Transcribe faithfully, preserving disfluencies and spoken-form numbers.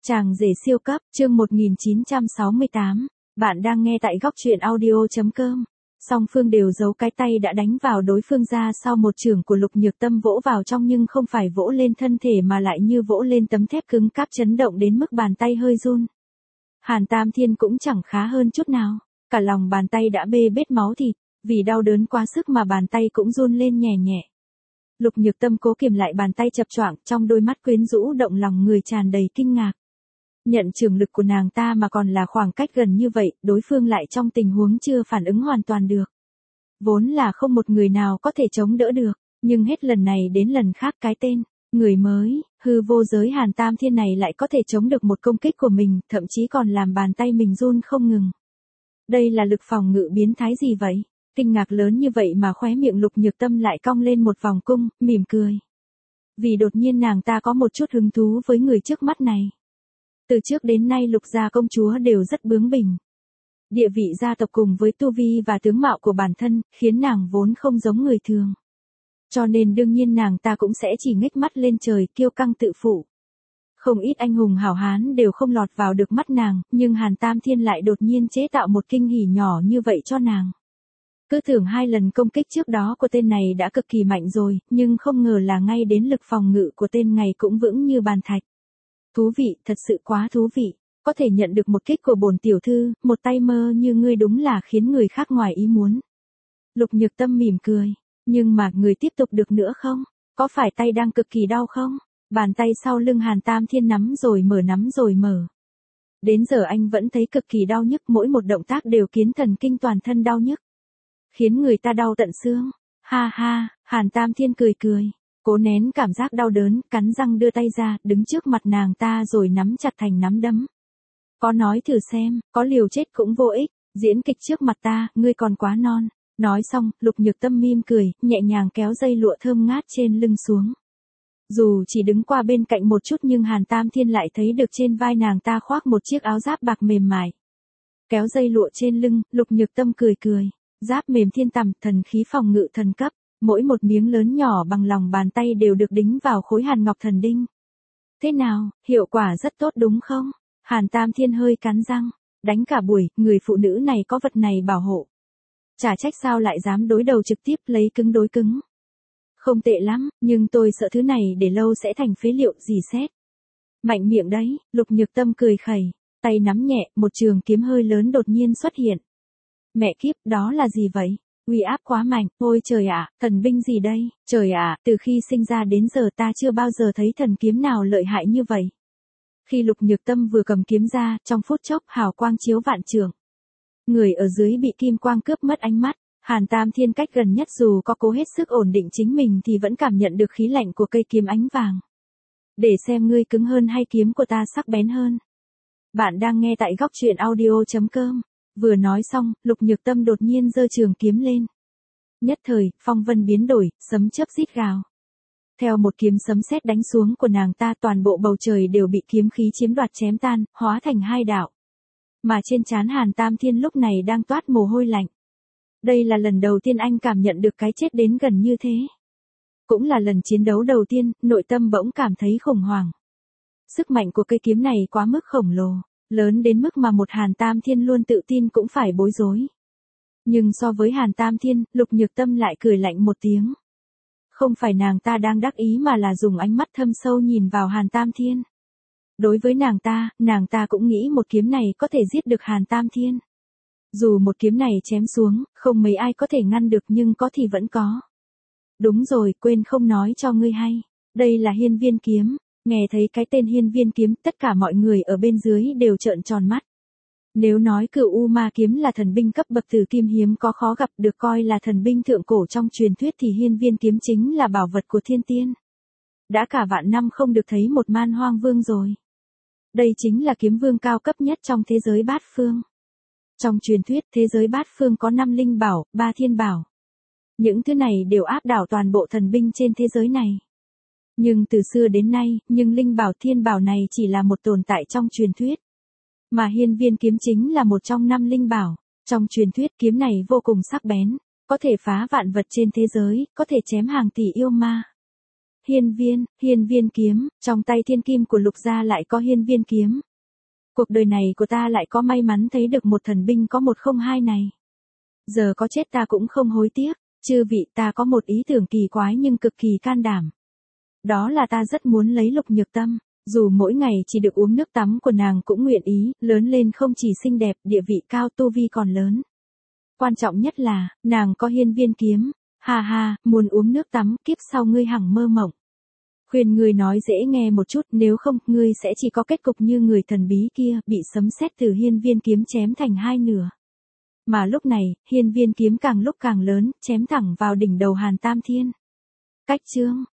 Chàng rể siêu cấp, chương một nghìn chín trăm sáu mươi tám. Bạn đang nghe tại góc truyện audio.com. Song phương đều giấu cái tay đã đánh vào đối phương ra sau một chưởng của Lục Nhược Tâm vỗ vào trong, nhưng không phải vỗ lên thân thể mà lại như vỗ lên tấm thép cứng cáp, chấn động đến mức bàn tay hơi run. Hàn Tam Thiên cũng chẳng khá hơn chút nào, cả lòng bàn tay đã bê bết máu thịt, vì đau đớn quá sức mà bàn tay cũng run lên nhẹ nhẹ. Lục Nhược Tâm cố kiềm lại bàn tay chập choạng, trong đôi mắt quyến rũ động lòng người tràn đầy kinh ngạc. Nhận trường lực của nàng ta mà còn là khoảng cách gần như vậy, đối phương lại trong tình huống chưa phản ứng hoàn toàn được. Vốn là không một người nào có thể chống đỡ được, nhưng hết lần này đến lần khác cái tên, người mới, hư vô giới Hàn Tam Thiên này lại có thể chống được một công kích của mình, thậm chí còn làm bàn tay mình run không ngừng. Đây là lực phòng ngự biến thái gì vậy? Kinh ngạc lớn như vậy mà khóe miệng Lục Nhược Tâm lại cong lên một vòng cung, mỉm cười. Vì đột nhiên nàng ta có một chút hứng thú với người trước mắt này. Từ trước đến nay Lục gia công chúa đều rất bướng bỉnh. Địa vị gia tộc cùng với tu vi và tướng mạo của bản thân, khiến nàng vốn không giống người thường. Cho nên đương nhiên nàng ta cũng sẽ chỉ ngếch mắt lên trời, kiêu căng tự phụ. Không ít anh hùng hảo hán đều không lọt vào được mắt nàng, nhưng Hàn Tam Thiên lại đột nhiên chế tạo một kinh hỉ nhỏ như vậy cho nàng. Cứ tưởng hai lần công kích trước đó của tên này đã cực kỳ mạnh rồi, nhưng không ngờ là ngay đến lực phòng ngự của tên này cũng vững như bàn thạch. Thú vị, thật sự quá thú vị, có thể nhận được một kích của bổn tiểu thư, một tay mơ như ngươi đúng là khiến người khác ngoài ý muốn. Lục Nhược Tâm mỉm cười, nhưng mà người tiếp tục được nữa không? Có phải tay đang cực kỳ đau không? Bàn tay sau lưng Hàn Tam Thiên nắm rồi mở nắm rồi mở. Đến giờ anh vẫn thấy cực kỳ đau nhức, mỗi một động tác đều khiến thần kinh toàn thân đau nhức. Khiến người ta đau tận xương. Ha ha, Hàn Tam Thiên cười cười. Cố nén cảm giác đau đớn, cắn răng đưa tay ra, đứng trước mặt nàng ta rồi nắm chặt thành nắm đấm. Có nói thử xem, có liều chết cũng vô ích, diễn kịch trước mặt ta, ngươi còn quá non. Nói xong, Lục Nhược Tâm mỉm cười, nhẹ nhàng kéo dây lụa thơm ngát trên lưng xuống. Dù chỉ đứng qua bên cạnh một chút nhưng Hàn Tam Thiên lại thấy được trên vai nàng ta khoác một chiếc áo giáp bạc mềm mại. Kéo dây lụa trên lưng, Lục Nhược Tâm cười cười. Giáp mềm thiên tầm, thần khí phòng ngự thần cấp, mỗi một miếng lớn nhỏ bằng lòng bàn tay đều được đính vào khối hàn ngọc thần đinh. Thế nào, hiệu quả rất tốt đúng không? Hàn Tam Thiên hơi cắn răng, đánh cả buổi, người phụ nữ này có vật này bảo hộ. Chả trách sao lại dám đối đầu trực tiếp, lấy cứng đối cứng. Không tệ lắm, nhưng tôi sợ thứ này để lâu sẽ thành phế liệu gì xét. Mạnh miệng đấy, Lục Nhược Tâm cười khẩy, tay nắm nhẹ, một trường kiếm hơi lớn đột nhiên xuất hiện. Mẹ kiếp, đó là gì vậy? Uy áp quá mạnh, ôi trời ạ, thần binh gì đây? Trời ạ, từ khi sinh ra đến giờ ta chưa bao giờ thấy thần kiếm nào lợi hại như vậy. Khi Lục Nhược Tâm vừa cầm kiếm ra, trong phút chốc hào quang chiếu vạn trường. Người ở dưới bị kim quang cướp mất ánh mắt, Hàn Tam Thiên cách gần nhất dù có cố hết sức ổn định chính mình thì vẫn cảm nhận được khí lạnh của cây kiếm ánh vàng. Để xem ngươi cứng hơn hay kiếm của ta sắc bén hơn. Bạn đang nghe tại góc truyện audio.com. Vừa nói xong, Lục Nhược Tâm đột nhiên giơ trường kiếm lên. Nhất thời, phong vân biến đổi, sấm chớp rít gào. Theo một kiếm sấm sét đánh xuống của nàng ta, toàn bộ bầu trời đều bị kiếm khí chiếm đoạt chém tan, hóa thành hai đạo. Mà trên trán Hàn Tam Thiên lúc này đang toát mồ hôi lạnh. Đây là lần đầu tiên anh cảm nhận được cái chết đến gần như thế. Cũng là lần chiến đấu đầu tiên, nội tâm bỗng cảm thấy khủng hoảng. Sức mạnh của cây kiếm này quá mức khổng lồ. Lớn đến mức mà một Hàn Tam Thiên luôn tự tin cũng phải bối rối. Nhưng so với Hàn Tam Thiên, Lục Nhược Tâm lại cười lạnh một tiếng. Không phải nàng ta đang đắc ý mà là dùng ánh mắt thâm sâu nhìn vào Hàn Tam Thiên. Đối với nàng ta, nàng ta cũng nghĩ một kiếm này có thể giết được Hàn Tam Thiên. Dù một kiếm này chém xuống, không mấy ai có thể ngăn được nhưng có thì vẫn có. Đúng rồi, quên không nói cho ngươi hay. Đây là hiên viên kiếm. Nghe thấy cái tên hiên viên kiếm, tất cả mọi người ở bên dưới đều trợn tròn mắt. Nếu nói cửu U Ma kiếm là thần binh cấp bậc tử kim hiếm có khó gặp, được coi là thần binh thượng cổ trong truyền thuyết, thì hiên viên kiếm chính là bảo vật của thiên tiên. Đã cả vạn năm không được thấy một man hoang vương rồi. Đây chính là kiếm vương cao cấp nhất trong thế giới bát phương. Trong truyền thuyết, thế giới bát phương có năm linh bảo, ba thiên bảo. Những thứ này đều áp đảo toàn bộ thần binh trên thế giới này. Nhưng từ xưa đến nay, nhưng linh bảo thiên bảo này chỉ là một tồn tại trong truyền thuyết. Mà hiên viên kiếm chính là một trong năm linh bảo. Trong truyền thuyết kiếm này vô cùng sắc bén, có thể phá vạn vật trên thế giới, có thể chém hàng tỷ yêu ma. Hiên viên, hiên viên kiếm, trong tay thiên kim của Lục gia lại có hiên viên kiếm. Cuộc đời này của ta lại có may mắn thấy được một thần binh có một không hai này. Giờ có chết ta cũng không hối tiếc, chư vị ta có một ý tưởng kỳ quái nhưng cực kỳ can đảm. Đó là ta rất muốn lấy Lục Nhược Tâm, dù mỗi ngày chỉ được uống nước tắm của nàng cũng nguyện ý, lớn lên không chỉ xinh đẹp, địa vị cao, tu vi còn lớn. Quan trọng nhất là, nàng có hiên viên kiếm, ha ha, muốn uống nước tắm, kiếp sau ngươi hằng mơ mộng. Khuyên ngươi nói dễ nghe một chút, nếu không, ngươi sẽ chỉ có kết cục như người thần bí kia, bị sấm sét từ hiên viên kiếm chém thành hai nửa. Mà lúc này, hiên viên kiếm càng lúc càng lớn, chém thẳng vào đỉnh đầu Hàn Tam Thiên. Cách chương